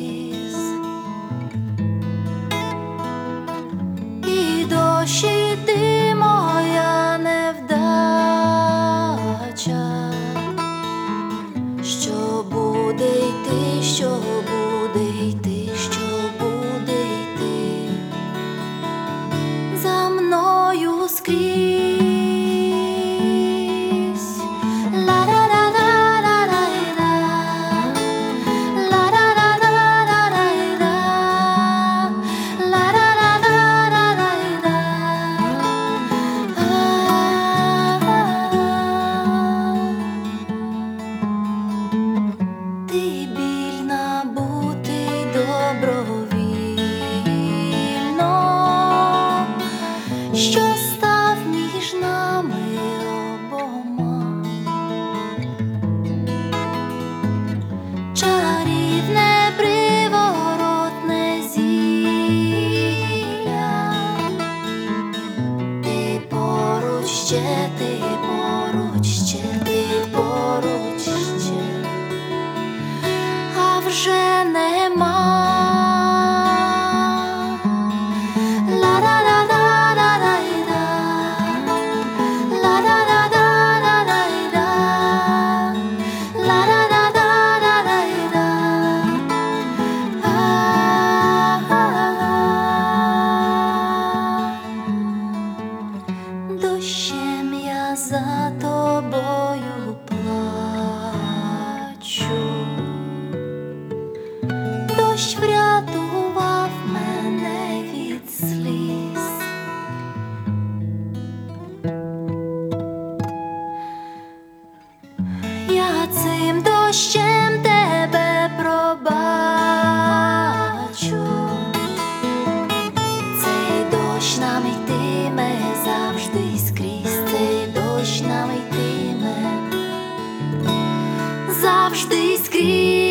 І дощ, і ти моя невдача. Що буде йти, що буде йти, що буде йти за мною скрізь. Що став між нами обома, чарівне приворотне зілля. Ти поруч ще, ти поруч ще, ти поруч ще, а вже нема. Дощем я за тобою плачу, дощ врятував мене від сліз. Я цим дощем тебе пробачу. Цей дощ нам йтиме завжди скрізь, цей дощ нам йтиме завжди скрізь.